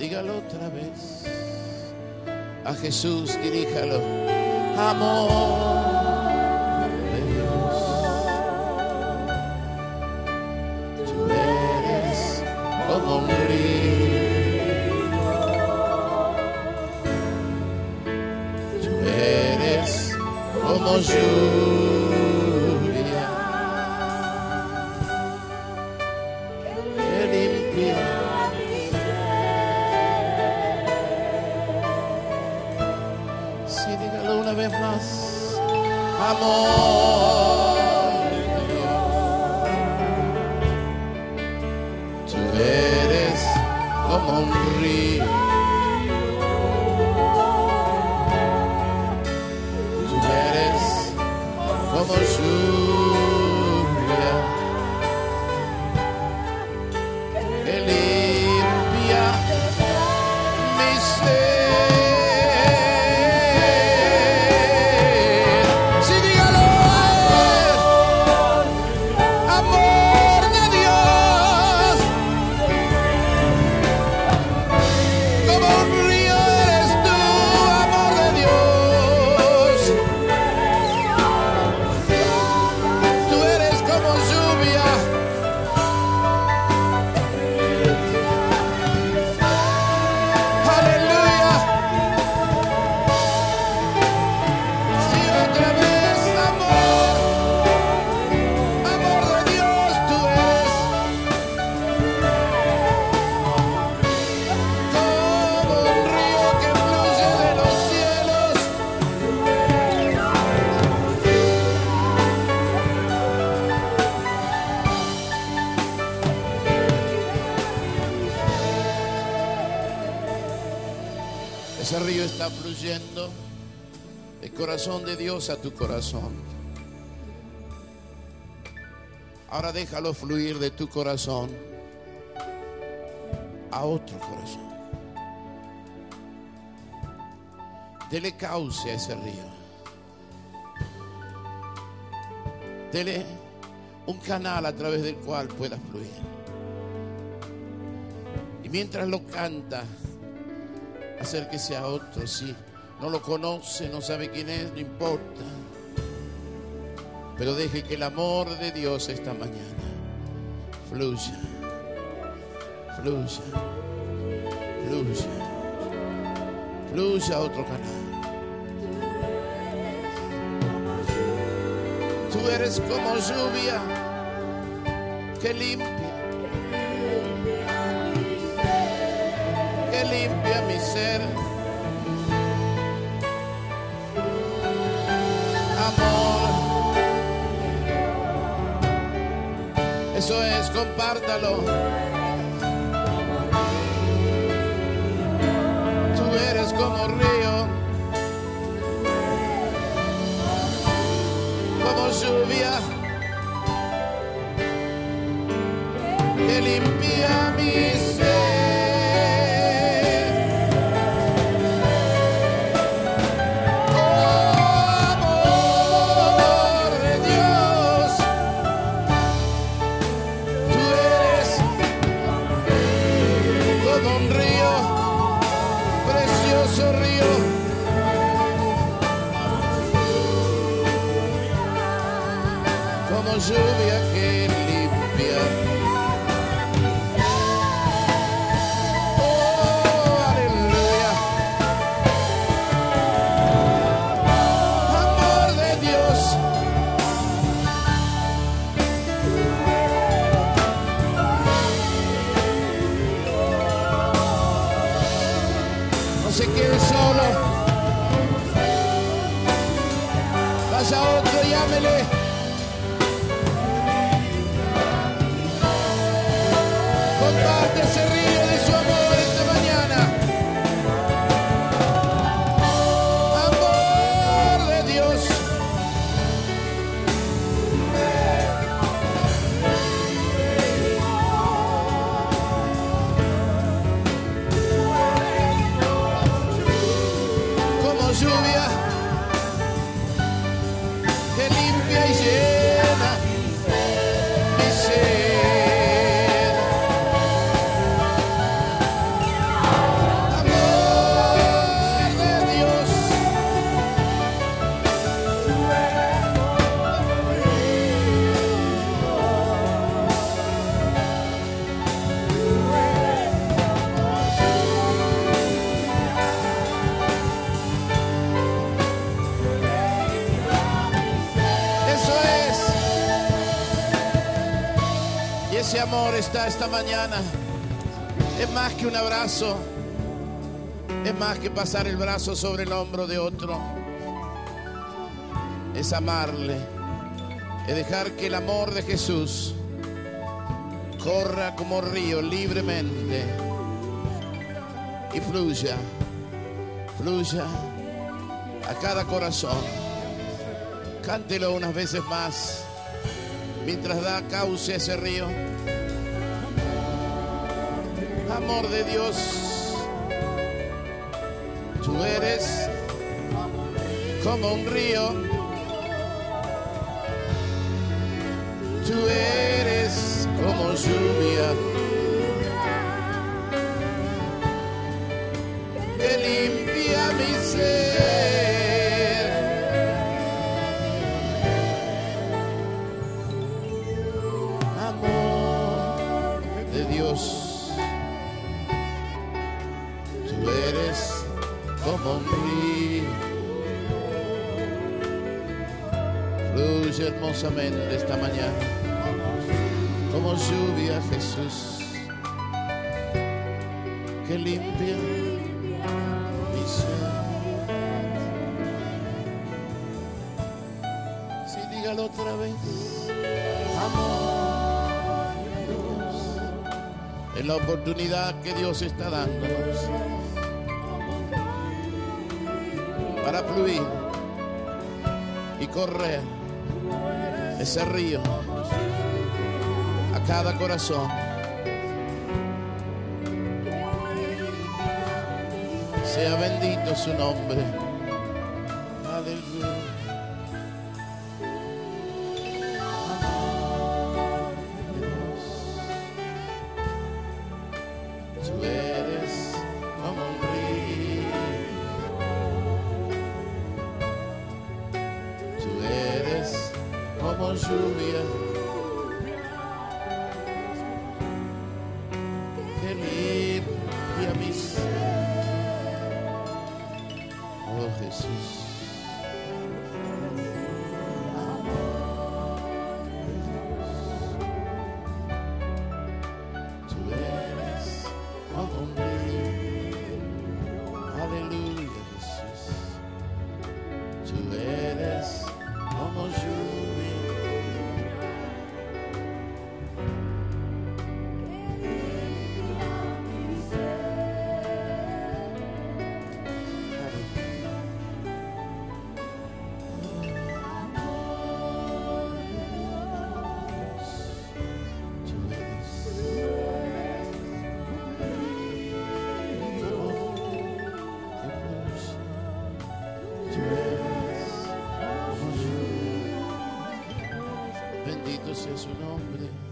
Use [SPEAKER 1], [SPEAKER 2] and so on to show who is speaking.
[SPEAKER 1] Dígalo otra vez. A Jesús diríjalo. Amor de Dios, tú eres como un río, tú eres como lluvia que limpia. Sí, dígalo una vez más. Amor de Dios, tú eres como un río, tú eres como lluvia que limpia mi ser. Sí, dígalo. Amor de Dios, como un río eres tú, amor de Dios. Tú eres como lluvia. Aleluya. Sí, otra vez, amor. Amor de Dios, tú eres como un río que fluye de los cielos. Ese río está fluyendo del corazón de Dios a tu corazón. Ahora déjalo fluir de tu corazón a otro corazón. Dele cauce a ese río. Dele un canal a través del cual pueda fluir. Y mientras lo canta, acérquese a otro. Si no lo conoce, no sabe quién es, no importa. Pero deje que el amor de Dios esta mañana fluya, fluya, fluya, fluya a otro canal. Tú eres como lluvia que limpia, que limpia mi ser. Amor, eso es, compártalo. Tú eres como río, como lluvia que limpia mi ser. Lluvia que limpia ese amor está esta mañana. Es más que un abrazo. Es más que pasar el brazo sobre el hombro de otro. Es amarle. Es dejar que el amor de Jesús corra como río libremente y fluya a cada corazón. Cántelo unas veces más mientras da cauce a ese río. Amor de Dios, tú eres como un río, tú eres como lluvia que limpia mi ser. Amor de Dios, tú eres como un río, fluye hermosamente esta mañana como lluvia, Jesús, que limpia mi ser. Sí, dígalo otra vez. Amor de Dios. Es la oportunidad que Dios está dándonos para fluir y correr ese río a cada corazón. Sea bendito su nombre. Aleluya. Tú eres como un río, tú eres como lluvia que limpia mi ser. Oh Jesús. Tú eres como un río. Aleluya, Jesús. Tú eres como lluvia. Bendito sea su nombre.